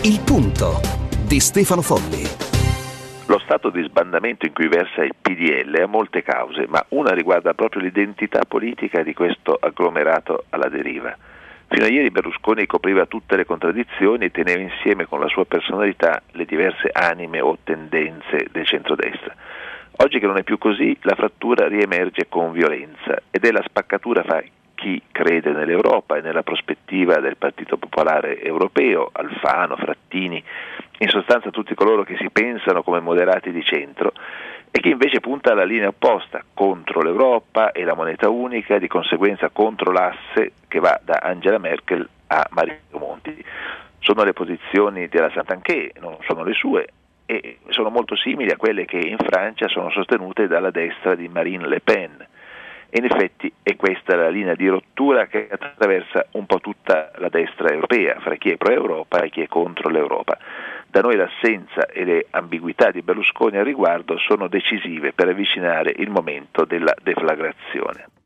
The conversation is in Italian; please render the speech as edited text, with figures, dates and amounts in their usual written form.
Il punto di Stefano Folli. Lo stato di sbandamento in cui versa il PDL ha molte cause, ma una riguarda proprio l'identità politica di questo agglomerato alla deriva. Fino a ieri Berlusconi copriva tutte le contraddizioni e teneva insieme con la sua personalità le diverse anime o tendenze del centrodestra. Oggi che non è più così, la frattura riemerge con violenza ed è la spaccatura fra chi crede nell'Europa e nella prospettiva del Partito Popolare Europeo, Alfano, Frattini, in sostanza tutti coloro che si pensano come moderati di centro, e chi invece punta alla linea opposta, contro l'Europa e la moneta unica, di conseguenza contro l'asse che va da Angela Merkel a Mario Monti. Sono le posizioni della Santanchè, non sono le sue, e sono molto simili a quelle che in Francia sono sostenute dalla destra di Marine Le Pen. E in effetti è questa la linea di rottura che attraversa un po' tutta la destra europea, fra chi è pro-Europa e chi è contro l'Europa. Da noi l'assenza e le ambiguità di Berlusconi al riguardo sono decisive per avvicinare il momento della deflagrazione.